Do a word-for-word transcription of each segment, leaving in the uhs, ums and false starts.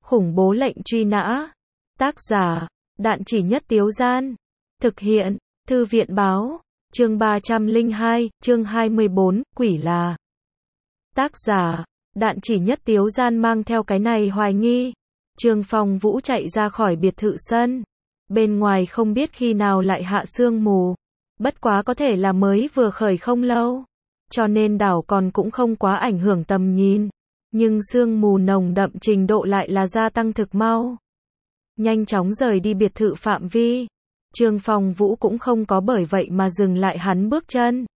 Khủng bố lệnh truy nã. Tác giả, Đạn Chỉ Nhất Tiếu Gian. Thực hiện, Thư viện Báo. Chương ba trăm lẻ hai, chương hai mươi bốn, quỷ là. Tác giả, Đạn Chỉ Nhất Tiếu Gian mang theo cái này hoài nghi. Trương Phong Vũ chạy ra khỏi biệt thự sân. Bên ngoài không biết khi nào lại hạ sương mù. Bất quá có thể là mới vừa khởi không lâu. Cho nên đảo còn cũng không quá ảnh hưởng tầm nhìn. Nhưng sương mù nồng đậm trình độ lại là gia tăng thực mau. Nhanh chóng rời đi biệt thự phạm vi. Trương Phong Vũ cũng không có bởi vậy mà dừng lại hắn bước chân.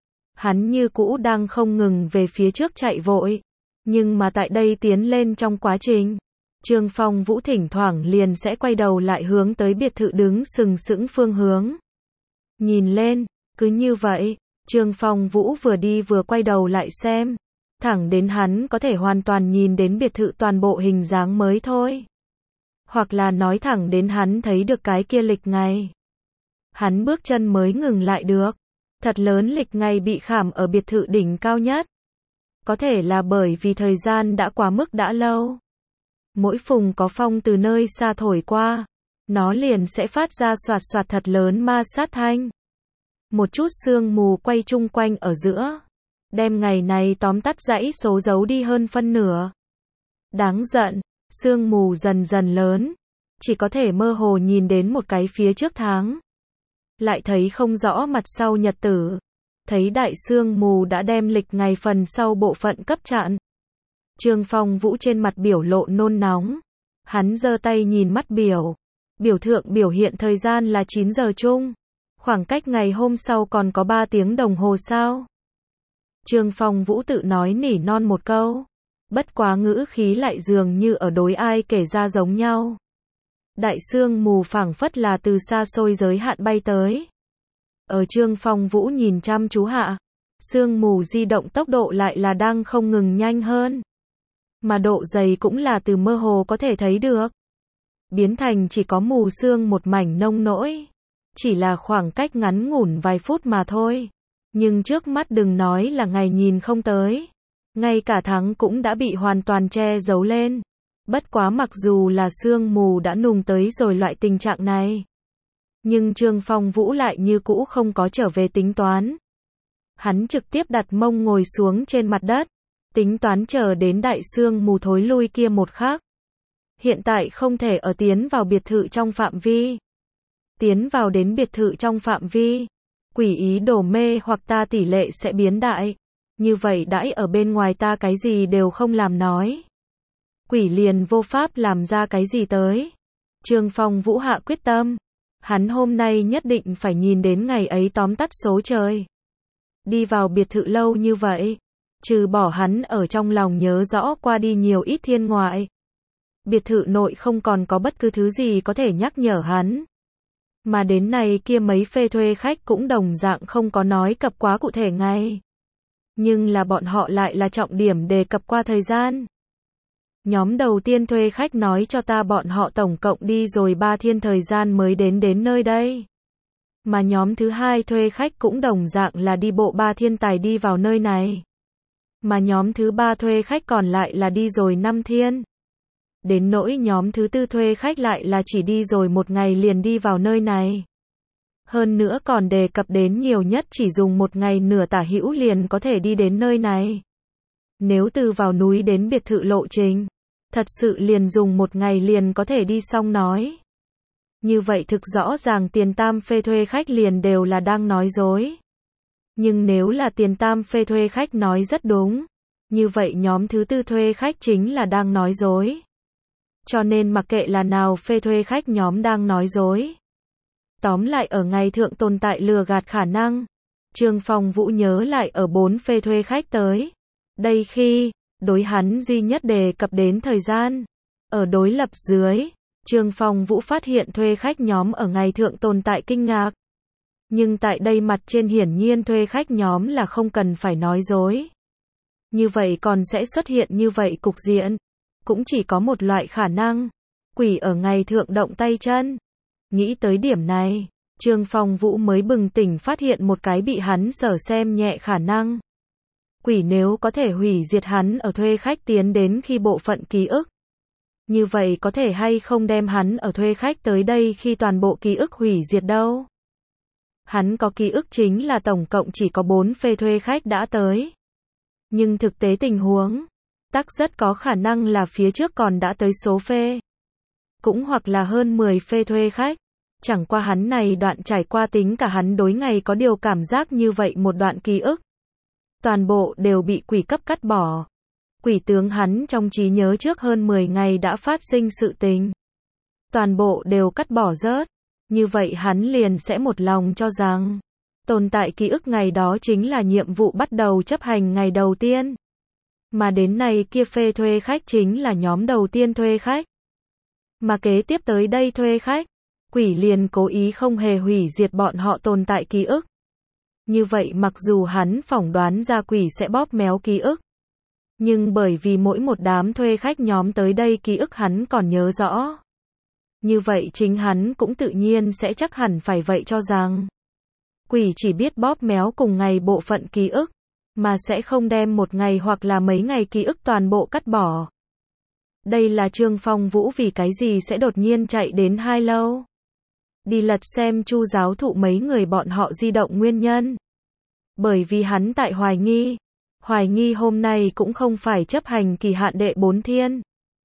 Hắn như cũ đang không ngừng về phía trước chạy vội. Nhưng mà tại đây tiến lên trong quá trình, Trương Phong Vũ thỉnh thoảng liền sẽ quay đầu lại hướng tới biệt thự đứng sừng sững phương hướng. Nhìn lên, cứ như vậy, Trương Phong Vũ vừa đi vừa quay đầu lại xem. Thẳng đến hắn có thể hoàn toàn nhìn đến biệt thự toàn bộ hình dáng mới thôi. Hoặc là nói thẳng đến hắn thấy được cái kia lịch ngày. Hắn bước chân mới ngừng lại được. Thật lớn lịch ngày bị khảm ở biệt thự đỉnh cao nhất. Có thể là bởi vì thời gian đã quá mức đã lâu. Mỗi phùng có phong từ nơi xa thổi qua, nó liền sẽ phát ra soạt soạt thật lớn ma sát thanh. Một chút sương mù quay chung quanh ở giữa. Đem ngày này tóm tắt dãy số giấu đi hơn phân nửa. Đáng giận, sương mù dần dần lớn. Chỉ có thể mơ hồ nhìn đến một cái phía trước tháng. Lại thấy không rõ mặt sau nhật tử. Thấy đại sương mù đã đem lịch ngày phần sau bộ phận cấp chặn. Trương Phong Vũ trên mặt biểu lộ nôn nóng. Hắn giơ tay nhìn mắt biểu. Biểu thượng biểu hiện thời gian là chín giờ chung. Khoảng cách ngày hôm sau còn có ba tiếng đồng hồ sao? Trương Phong Vũ tự nói nỉ non một câu. Bất quá ngữ khí lại dường như ở đối ai kể ra giống nhau. Đại sương mù phảng phất là từ xa xôi giới hạn bay tới. Ở Trương Phong Vũ nhìn chăm chú hạ, sương mù di động tốc độ lại là đang không ngừng nhanh hơn. Mà độ dày cũng là từ mơ hồ có thể thấy được. Biến thành chỉ có mù sương một mảnh nông nỗi. Chỉ là khoảng cách ngắn ngủn vài phút mà thôi. Nhưng trước mắt đừng nói là ngày nhìn không tới. Ngay cả tháng cũng đã bị hoàn toàn che giấu lên. Bất quá mặc dù là sương mù đã nùng tới rồi loại tình trạng này. Nhưng Trương Phong Vũ lại như cũ không có trở về tính toán. Hắn trực tiếp đặt mông ngồi xuống trên mặt đất. Tính toán chờ đến đại sương mù thối lui kia một khắc. Hiện tại không thể ở tiến vào biệt thự trong phạm vi. Tiến vào đến biệt thự trong phạm vi. Quỷ ý đổ mê hoặc ta tỷ lệ sẽ biến đại. Như vậy đãi ở bên ngoài ta cái gì đều không làm nói. Quỷ liền vô pháp làm ra cái gì tới. Trương Phong Vũ hạ quyết tâm. Hắn hôm nay nhất định phải nhìn đến ngày ấy tóm tắt số trời. Đi vào biệt thự lâu như vậy. Trừ bỏ hắn ở trong lòng nhớ rõ qua đi nhiều ít thiên ngoại. Biệt thự nội không còn có bất cứ thứ gì có thể nhắc nhở hắn. Mà đến nay kia mấy phê thuê khách cũng đồng dạng không có nói cập quá cụ thể ngay. Nhưng là bọn họ lại là trọng điểm đề cập qua thời gian. Nhóm đầu tiên thuê khách nói cho ta bọn họ tổng cộng đi rồi ba thiên thời gian mới đến đến nơi đây. Mà nhóm thứ hai thuê khách cũng đồng dạng là đi bộ ba thiên tài đi vào nơi này. Mà nhóm thứ ba thuê khách còn lại là đi rồi năm thiên. Đến nỗi nhóm thứ tư thuê khách lại là chỉ đi rồi một ngày liền đi vào nơi này. Hơn nữa còn đề cập đến nhiều nhất chỉ dùng một ngày nửa tả hữu liền có thể đi đến nơi này. Nếu từ vào núi đến biệt thự lộ trình, thật sự liền dùng một ngày liền có thể đi xong nói. Như vậy thực rõ ràng tiền tam phê thuê khách liền đều là đang nói dối. Nhưng nếu là tiền tam phê thuê khách nói rất đúng, như vậy nhóm thứ tư thuê khách chính là đang nói dối. Cho nên mặc kệ là nào phê thuê khách nhóm đang nói dối. Tóm lại ở ngày thượng tồn tại lừa gạt khả năng. Trương Phong Vũ nhớ lại ở bốn phê thuê khách tới. Đây khi, đối hắn duy nhất đề cập đến thời gian. Ở đối lập dưới, Trương Phong Vũ phát hiện thuê khách nhóm ở ngày thượng tồn tại kinh ngạc. Nhưng tại đây mặt trên hiển nhiên thuê khách nhóm là không cần phải nói dối. Như vậy còn sẽ xuất hiện như vậy cục diện. Cũng chỉ có một loại khả năng. Quỷ ở ngày thượng động tay chân. Nghĩ tới điểm này, Trương Phong Vũ mới bừng tỉnh phát hiện một cái bị hắn sở xem nhẹ khả năng. Quỷ nếu có thể hủy diệt hắn ở thuê khách tiến đến khi bộ phận ký ức. Như vậy có thể hay không đem hắn ở thuê khách tới đây khi toàn bộ ký ức hủy diệt đâu. Hắn có ký ức chính là tổng cộng chỉ có bốn phê thuê khách đã tới. Nhưng thực tế tình huống, tắc rất có khả năng là phía trước còn đã tới số phê. Cũng hoặc là hơn mười phê thuê khách. Chẳng qua hắn này đoạn trải qua tính cả hắn đối ngày có điều cảm giác như vậy một đoạn ký ức. Toàn bộ đều bị quỷ cấp cắt bỏ. Quỷ tướng hắn trong trí nhớ trước hơn mười ngày đã phát sinh sự tình. Toàn bộ đều cắt bỏ rớt. Như vậy hắn liền sẽ một lòng cho rằng, tồn tại ký ức ngày đó chính là nhiệm vụ bắt đầu chấp hành ngày đầu tiên. Mà đến nay kia phê thuê khách chính là nhóm đầu tiên thuê khách. Mà kế tiếp tới đây thuê khách, quỷ liền cố ý không hề hủy diệt bọn họ tồn tại ký ức. Như vậy mặc dù hắn phỏng đoán ra quỷ sẽ bóp méo ký ức. Nhưng bởi vì mỗi một đám thuê khách nhóm tới đây ký ức hắn còn nhớ rõ. Như vậy chính hắn cũng tự nhiên sẽ chắc hẳn phải vậy cho rằng quỷ chỉ biết bóp méo cùng ngày bộ phận ký ức, mà sẽ không đem một ngày hoặc là mấy ngày ký ức toàn bộ cắt bỏ. Đây là Trương Phong Vũ vì cái gì sẽ đột nhiên chạy đến hai lâu. Đi lật xem Chu giáo thụ mấy người bọn họ di động nguyên nhân. Bởi vì hắn tại hoài nghi. Hoài nghi hôm nay cũng không phải chấp hành kỳ hạn đệ bốn thiên.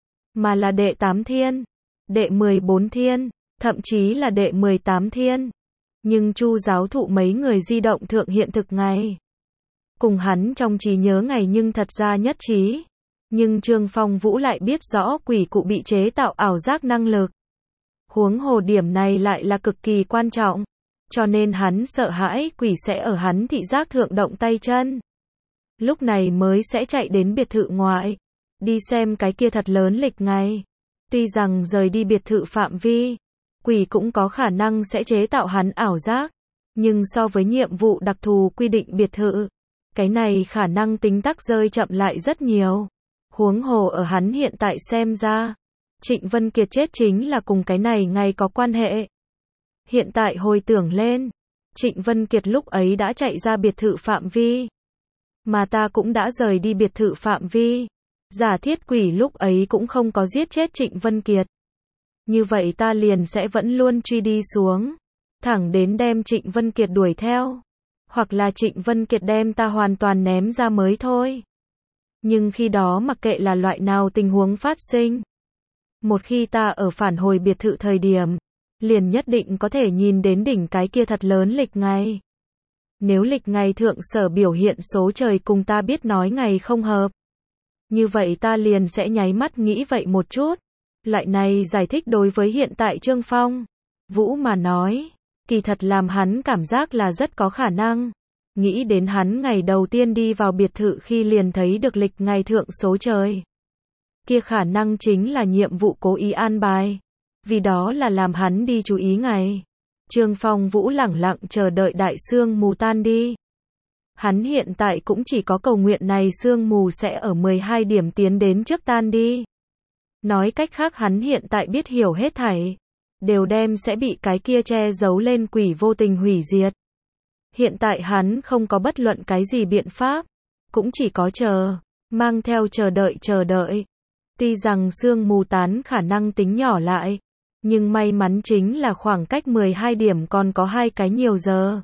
Mà là đệ tám thiên. Đệ mười bốn thiên. Thậm chí là đệ mười tám thiên. Nhưng Chu giáo thụ mấy người di động thượng hiện thực ngày. Cùng hắn trong trí nhớ ngày nhưng thật ra nhất trí. Nhưng Trương Phong Vũ lại biết rõ quỷ cụ bị chế tạo ảo giác năng lực. Huống hồ điểm này lại là cực kỳ quan trọng. Cho nên hắn sợ hãi quỷ sẽ ở hắn thị giác thượng động tay chân. Lúc này mới sẽ chạy đến biệt thự ngoại. Đi xem cái kia thật lớn lịch ngày. Tuy rằng rời đi biệt thự phạm vi, quỷ cũng có khả năng sẽ chế tạo hắn ảo giác. Nhưng so với nhiệm vụ đặc thù quy định biệt thự, cái này khả năng tính tắc rơi chậm lại rất nhiều. Huống hồ ở hắn hiện tại xem ra, Trịnh Vân Kiệt chết chính là cùng cái này ngày có quan hệ. Hiện tại hồi tưởng lên, Trịnh Vân Kiệt lúc ấy đã chạy ra biệt thự phạm vi. Mà ta cũng đã rời đi biệt thự phạm vi. Giả thiết quỷ lúc ấy cũng không có giết chết Trịnh Vân Kiệt. Như vậy ta liền sẽ vẫn luôn truy đi xuống. Thẳng đến đem Trịnh Vân Kiệt đuổi theo. Hoặc là Trịnh Vân Kiệt đem ta hoàn toàn ném ra mới thôi. Nhưng khi đó mặc kệ là loại nào tình huống phát sinh. Một khi ta ở phản hồi biệt thự thời điểm, liền nhất định có thể nhìn đến đỉnh cái kia thật lớn lịch ngày. Nếu lịch ngày thượng sở biểu hiện số trời cùng ta biết nói ngày không hợp. Như vậy ta liền sẽ nháy mắt nghĩ vậy một chút. Loại này giải thích đối với hiện tại Trương Phong Vũ mà nói, kỳ thật làm hắn cảm giác là rất có khả năng. Nghĩ đến hắn ngày đầu tiên đi vào biệt thự khi liền thấy được lịch ngày thượng số trời. Kia khả năng chính là nhiệm vụ cố ý an bài. Vì đó là làm hắn đi chú ý ngày. Trương Phong Vũ lẳng lặng chờ đợi đại sương mù tan đi. Hắn hiện tại cũng chỉ có cầu nguyện này sương mù sẽ ở mười hai điểm tiến đến trước tan đi. Nói cách khác hắn hiện tại biết hiểu hết thảy. Đều đem sẽ bị cái kia che giấu lên quỷ vô tình hủy diệt. Hiện tại hắn không có bất luận cái gì biện pháp. Cũng chỉ có chờ. Mang theo chờ đợi chờ đợi. Tuy rằng sương mù tán khả năng tính nhỏ lại. Nhưng may mắn chính là khoảng cách mười hai điểm còn có hai cái nhiều giờ.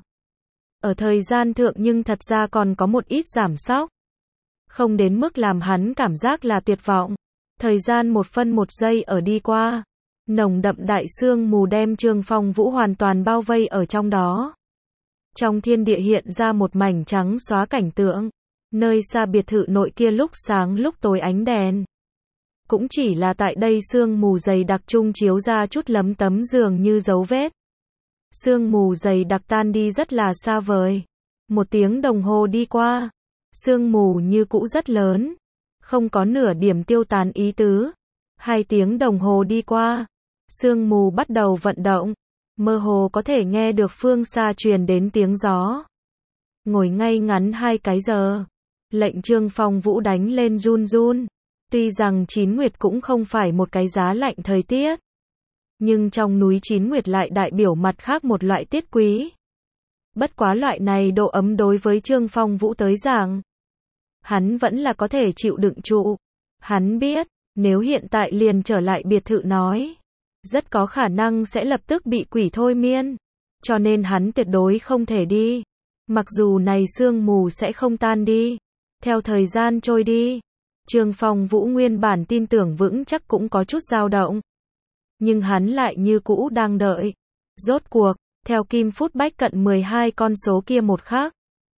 Ở thời gian thượng nhưng thật ra còn có một ít giảm sóc. Không đến mức làm hắn cảm giác là tuyệt vọng. Thời gian một phân một giây ở đi qua. Nồng đậm đại sương mù đem Trương Phong Vũ hoàn toàn bao vây ở trong đó. Trong thiên địa hiện ra một mảnh trắng xóa cảnh tượng. Nơi xa biệt thự nội kia lúc sáng lúc tối ánh đèn. Cũng chỉ là tại đây sương mù dày đặc trung chiếu ra chút lấm tấm dường như dấu vết. Sương mù dày đặc tan đi rất là xa vời. Một tiếng đồng hồ đi qua. Sương mù như cũ rất lớn. Không có nửa điểm tiêu tán ý tứ. Hai tiếng đồng hồ đi qua. Sương mù bắt đầu vận động. Mơ hồ có thể nghe được phương xa truyền đến tiếng gió. Ngồi ngay ngắn hai cái giờ. Lệnh Trương Phong Vũ đánh lên run run. Tuy rằng chín nguyệt cũng không phải một cái giá lạnh thời tiết. Nhưng trong núi chín nguyệt lại đại biểu mặt khác một loại tiết quý. Bất quá loại này độ ấm đối với Trương Phong Vũ tới giảng. Hắn vẫn là có thể chịu đựng trụ. Hắn biết, Nếu hiện tại liền trở lại biệt thự nói, rất có khả năng sẽ lập tức bị quỷ thôi miên. Cho nên hắn tuyệt đối không thể đi. Mặc dù này sương mù sẽ không tan đi. Theo thời gian trôi đi, Trương Phong Vũ nguyên bản tin tưởng vững chắc cũng có chút dao động. Nhưng hắn lại như cũ đang đợi. Rốt cuộc, theo kim phút bách cận mười hai con số kia một khắc,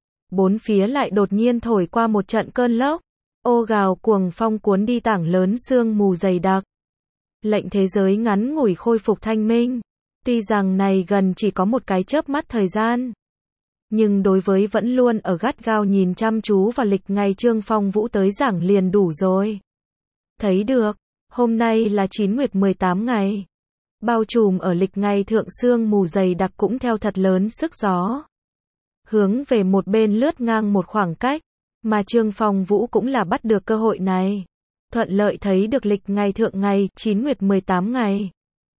bốn phía lại đột nhiên thổi qua một trận cơn lốc. Ô gào cuồng phong cuốn đi tảng lớn sương mù dày đặc. Lệnh thế giới ngắn ngủi khôi phục thanh minh. Tuy rằng này gần chỉ có một cái chớp mắt thời gian, nhưng đối với vẫn luôn ở gắt gao nhìn chăm chú vào lịch ngày Trương Phong Vũ tới giảng liền đủ rồi. Thấy được, hôm nay là chín nguyệt mười tám ngày. Bao trùm ở lịch ngày thượng sương mù dày đặc cũng theo thật lớn sức gió. Hướng về một bên lướt ngang một khoảng cách, mà Trương Phong Vũ cũng là bắt được cơ hội này. Thuận lợi thấy được lịch ngày thượng ngày, chín nguyệt mười tám ngày.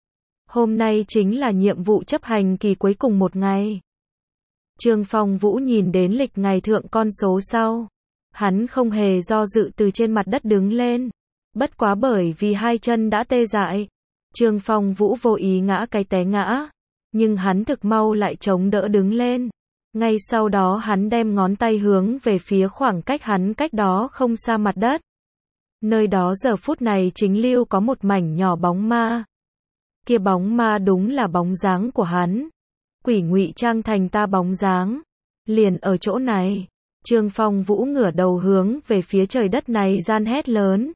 Hôm nay chính là nhiệm vụ chấp hành kỳ cuối cùng một ngày. Trương Phong Vũ nhìn đến lịch ngày thượng con số sau. Hắn không hề do dự từ trên mặt đất đứng lên. Bất quá bởi vì hai chân đã tê dại. Trương Phong Vũ vô ý ngã cái té ngã. Nhưng hắn thực mau lại chống đỡ đứng lên. Ngay sau đó hắn đem ngón tay hướng về phía khoảng cách hắn cách đó không xa mặt đất. Nơi đó giờ phút này chính lưu có một mảnh nhỏ bóng ma. Kia bóng ma đúng là bóng dáng của hắn. Quỷ ngụy trang thành ta bóng dáng. Liền ở chỗ này. Trương Phong Vũ ngửa đầu hướng về phía trời đất này gian hét lớn.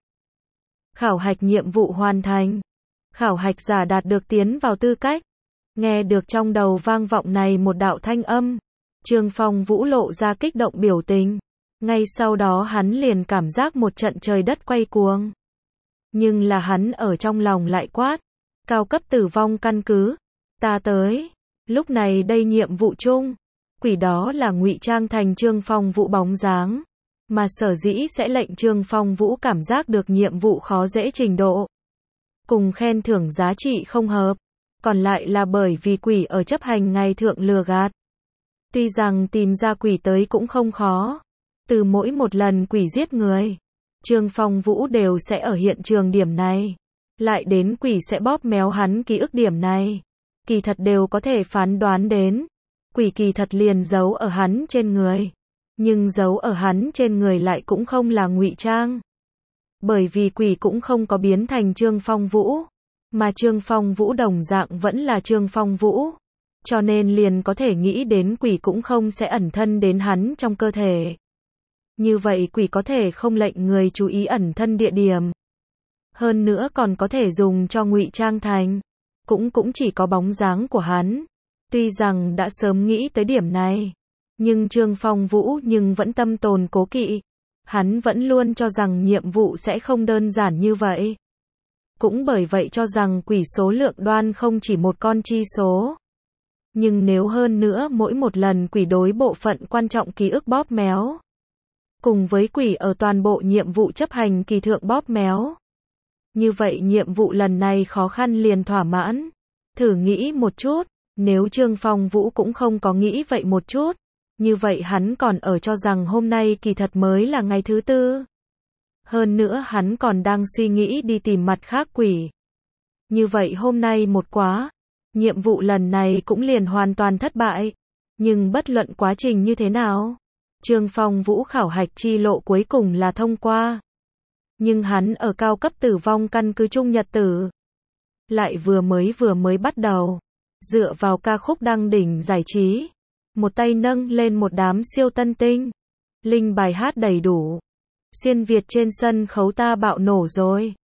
Khảo hạch nhiệm vụ hoàn thành. Khảo hạch giả đạt được tiến vào tư cách. Nghe được trong đầu vang vọng này một đạo thanh âm. Trương Phong Vũ lộ ra kích động biểu tình. Ngay sau đó hắn liền cảm giác một trận trời đất quay cuồng. Nhưng là hắn ở trong lòng lại quát. Cao cấp tử vong căn cứ. Ta tới. Lúc này đây nhiệm vụ chung. Quỷ đó là ngụy trang thành Trương Phong Vũ bóng dáng. Mà sở dĩ sẽ lệnh Trương Phong Vũ cảm giác được nhiệm vụ khó dễ trình độ. Cùng khen thưởng giá trị không hợp. Còn lại là bởi vì quỷ ở chấp hành ngày thượng lừa gạt. Tuy rằng tìm ra quỷ tới cũng không khó. Từ mỗi một lần quỷ giết người, Trương Phong Vũ đều sẽ ở hiện trường điểm này. Lại đến quỷ sẽ bóp méo hắn ký ức điểm này. Kỳ thật đều có thể phán đoán đến. Quỷ kỳ thật liền giấu ở hắn trên người. Nhưng giấu ở hắn trên người lại cũng không là ngụy trang. Bởi vì quỷ cũng không có biến thành Trương Phong Vũ. Mà Trương Phong Vũ đồng dạng vẫn là Trương Phong Vũ. Cho nên liền có thể nghĩ đến quỷ cũng không sẽ ẩn thân đến hắn trong cơ thể. Như vậy quỷ có thể không lệnh người chú ý ẩn thân địa điểm. Hơn nữa còn có thể dùng cho ngụy trang thành. Cũng cũng chỉ có bóng dáng của hắn. Tuy rằng đã sớm nghĩ tới điểm này. Nhưng Trương Phong Vũ nhưng vẫn tâm tồn cố kỵ. Hắn vẫn luôn cho rằng nhiệm vụ sẽ không đơn giản như vậy. Cũng bởi vậy cho rằng quỷ số lượng đoan không chỉ một con chi số. Nhưng nếu hơn nữa mỗi một lần quỷ đối bộ phận quan trọng ký ức bóp méo. Cùng với quỷ ở toàn bộ nhiệm vụ chấp hành kỳ thượng bóp méo. Như vậy nhiệm vụ lần này khó khăn liền thỏa mãn. Thử nghĩ một chút, nếu Trương Phong Vũ cũng không có nghĩ vậy một chút. Như vậy hắn còn ở cho rằng hôm nay kỳ thật mới là ngày thứ tư. Hơn nữa hắn còn đang suy nghĩ đi tìm mặt khác quỷ. Như vậy hôm nay một quá. Nhiệm vụ lần này cũng liền hoàn toàn thất bại. Nhưng bất luận quá trình như thế nào, Trương Phong Vũ khảo hạch chi lộ cuối cùng là thông qua. Nhưng hắn ở cao cấp tử vong căn cứ chung nhật tử. Lại vừa mới vừa mới bắt đầu. Dựa vào ca khúc đăng đỉnh giải trí. Một tay nâng lên một đám siêu tân tinh. Linh bài hát đầy đủ. Xuyên Việt trên sân khấu ta bạo nổ rồi.